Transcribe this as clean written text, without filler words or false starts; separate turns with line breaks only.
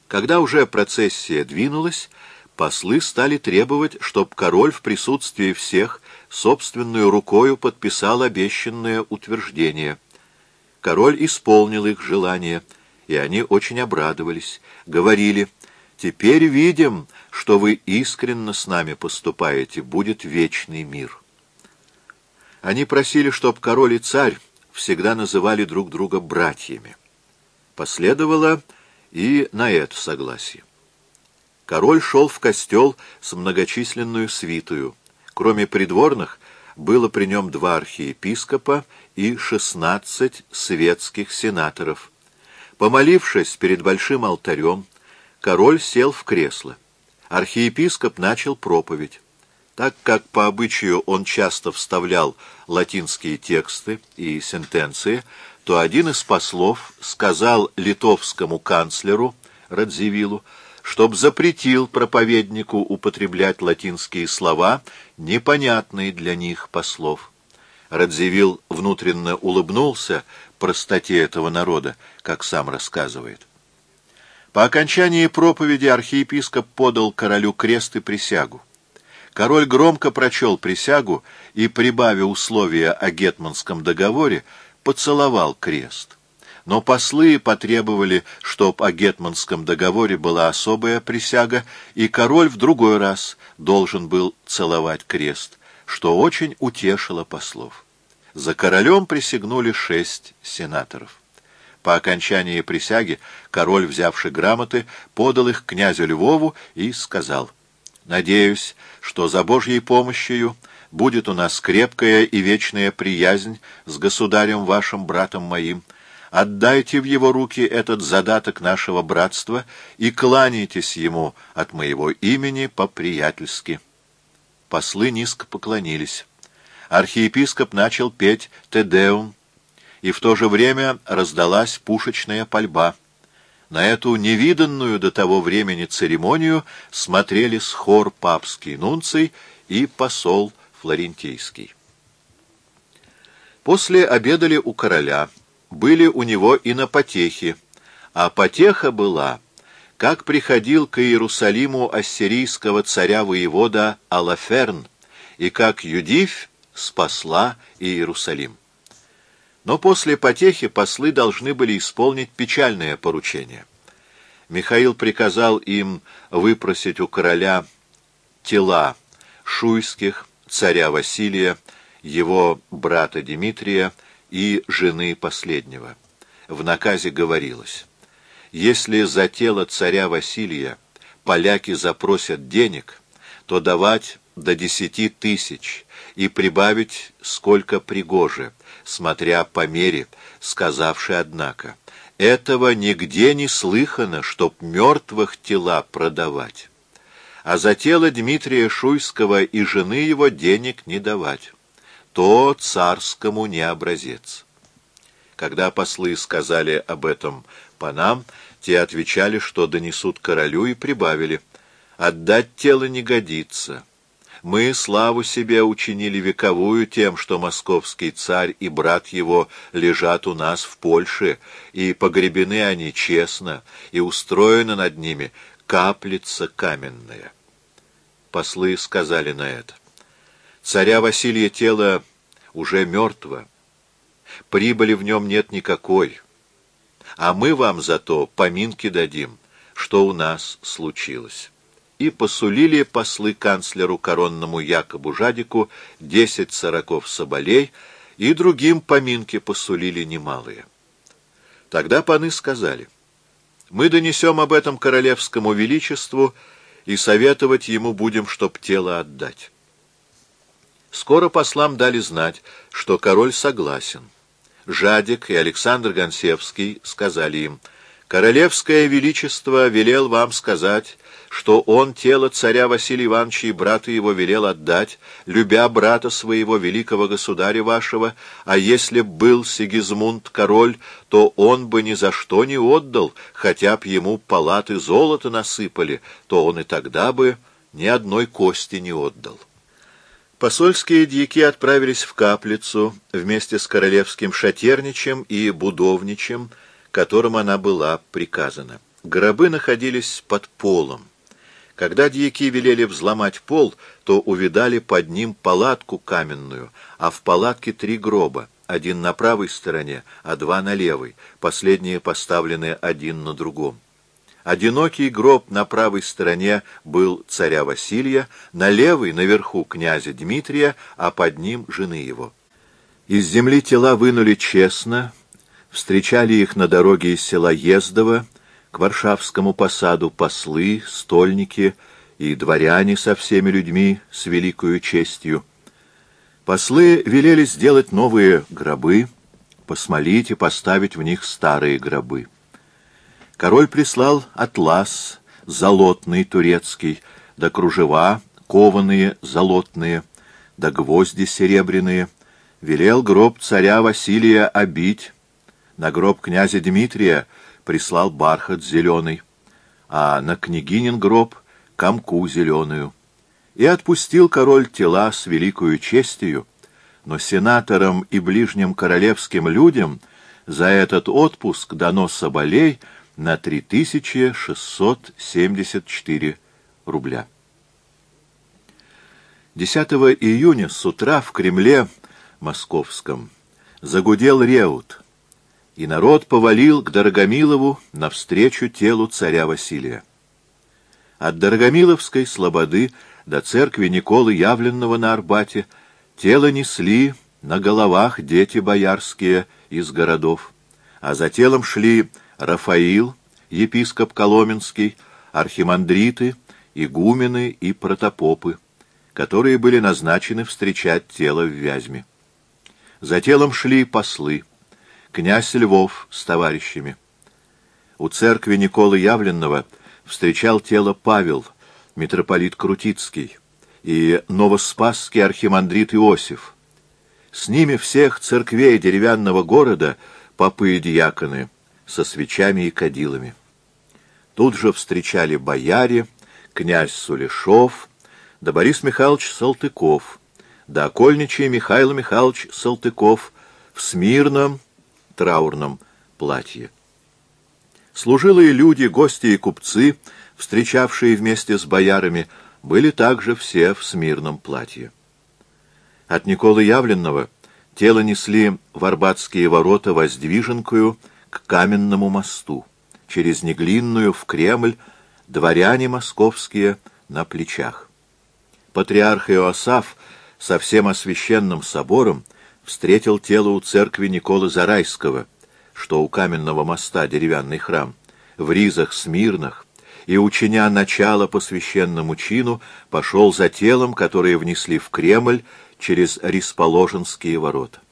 Когда уже процессия двинулась, послы стали требовать, чтоб король в присутствии всех собственную рукою подписал обещанное утверждение. Король исполнил их желание, и они очень обрадовались, говорили: «Теперь видим, что вы искренно с нами поступаете, будет вечный мир». Они просили, чтоб король и царь всегда называли друг друга братьями. Последовало и на это согласие. Король шел в костел с многочисленную свитою. Кроме придворных, было при нем 2 архиепископа и 16 светских сенаторов. Помолившись перед большим алтарем, король сел в кресло. Архиепископ начал проповедь. Так как по обычаю он часто вставлял латинские тексты и сентенции, то один из послов сказал литовскому канцлеру Радзивиллу, чтоб запретил проповеднику употреблять латинские слова, непонятные для них послов. Радзивилл внутренно улыбнулся простоте этого народа, как сам рассказывает. По окончании проповеди архиепископ подал королю крест и присягу. Король громко прочел присягу и, прибавив условия о гетманском договоре, поцеловал крест. Но послы потребовали, чтоб о гетманском договоре была особая присяга, и король в другой раз должен был целовать крест, что очень утешило послов. За королем присягнули 6 сенаторов. По окончании присяги король, взявши грамоты, подал их князю Львову и сказал: «Надеюсь, что за Божьей помощью будет у нас крепкая и вечная приязнь с государем вашим, братом моим. Отдайте в его руки этот задаток нашего братства и кланяйтесь ему от моего имени по-приятельски». Послы низко поклонились. Архиепископ начал петь «Те Деум», и в то же время раздалась пушечная пальба. На эту невиданную до того времени церемонию смотрели с хор папский нунций и посол флорентийский. После обедали у короля, были у него и на потехе, а потеха была, как приходил к Иерусалиму ассирийского царя-воевода Алаферн, и как Юдифь спасла Иерусалим. Но после потехи послы должны были исполнить печальное поручение. Михаил приказал им выпросить у короля тела Шуйских, царя Василия, его брата Дмитрия и жены последнего. В наказе говорилось: если за тело царя Василия поляки запросят денег, то давать до 10 000 и прибавить сколько пригоже, смотря по мере, сказавши, однако: этого нигде не слыхано, чтоб мертвых тела продавать, а за тело Дмитрия Шуйского и жены его денег не давать, то царскому не образец. Когда послы сказали об этом панам, те отвечали, что донесут королю, и прибавили: отдать тело не годится. Мы славу себе учинили вековую тем, что московский царь и брат его лежат у нас в Польше, и погребены они честно, и устроена над ними каплица каменная. Послы сказали на это: царя Василия тело уже мертво, прибыли в нем нет никакой, а мы вам зато поминки дадим, что у нас случилось. И посулили послы канцлеру коронному Якобу Жадику 10 сороков соболей, и другим поминки посулили немалые. Тогда паны сказали: мы донесем об этом королевскому величеству и советовать ему будем, чтоб тело отдать. Скоро послам дали знать, что король согласен. Жадик и Александр Гонсевский сказали им: королевское величество велел вам сказать, что он тело царя Василия Ивановича и брата его велел отдать, любя брата своего, великого государя вашего, а если б был Сигизмунд король, то он бы ни за что не отдал, хотя б ему палаты золота насыпали, то он и тогда бы ни одной кости не отдал. Посольские дьяки отправились в Каплицу вместе с королевским шатерничем и будовничем, которым она была приказана. Гробы находились под полом. Когда дьяки велели взломать пол, то увидали под ним палатку каменную, а в палатке 3 гроба, один на правой стороне, а 2 на левой, последние поставлены один на другом. Одинокий гроб на правой стороне был царя Василия, на левой, наверху, князя Дмитрия, а под ним жены его. Из земли тела вынули честно, встречали их на дороге из села Ездово к Варшавскому посаду послы, стольники и дворяне со всеми людьми с великою честью. Послы велели сделать новые гробы, посмолить и поставить в них старые гробы. Король прислал атлас, золотный турецкий, да кружева, кованые золотные, да гвозди серебряные, велел гроб царя Василия обить, на гроб князя Дмитрия прислал бархат зеленый, а на княгинин гроб — камку зеленую. И отпустил король тела с великою честью, но сенаторам и ближним королевским людям за этот отпуск дано соболей на 3674 рубля. 10 июня с утра в Кремле Московском загудел реут, и народ повалил к Дорогомилову навстречу телу царя Василия. От Дорогомиловской слободы до церкви Николы Явленного на Арбате тело несли на головах дети боярские из городов, а за телом шли Рафаил, епископ Коломенский, архимандриты, игумены и протопопы, которые были назначены встречать тело в Вязьме. За телом шли послы, князь Львов с товарищами. У церкви Николы Явленного встречал тело Павел, митрополит Крутицкий, и новоспасский архимандрит Иосиф. С ними всех церквей деревянного города попы и диаконы со свечами и кадилами. Тут же встречали бояре, князь Сулешов, да Борис Михайлович Салтыков, да окольничий Михаил Михайлович Салтыков в смирном траурном платье. Служилые люди, гости и купцы, встречавшие вместе с боярами, были также все в смирном платье. От Николы Явленного тело несли в Арбатские ворота Воздвиженкою к Каменному мосту, через Неглинную в Кремль, дворяне московские на плечах. Патриарх Иоасаф со всем освященным собором встретил тело у церкви Николы Зарайского, что у Каменного моста деревянный храм, в ризах смирных, и, учиня начало по священному чину, пошел за телом, которое внесли в Кремль через Рисположенские ворота.